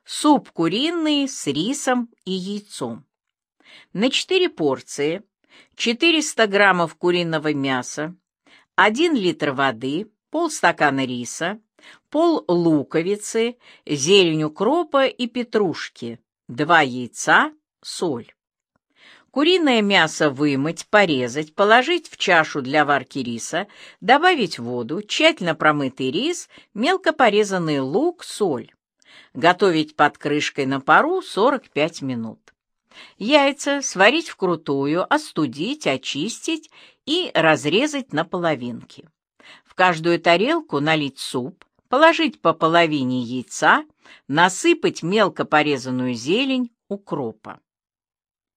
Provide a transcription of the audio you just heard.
Суп куриный с рисом и яйцом. На 4 порции 400 граммов куриного мяса, 1 литр воды, полстакана риса, пол луковицы, зелень укропа и петрушки, 2 яйца, соль. Куриное мясо вымыть, порезать, положить в чашу для варки риса, добавить воду, тщательно промытый рис, мелко порезанный лук, соль. Готовить под крышкой на пару 45 минут. Яйца сварить вкрутую, остудить, очистить и разрезать на половинки. В каждую тарелку налить суп, положить по половине яйца, насыпать мелко порезанную зелень укропа.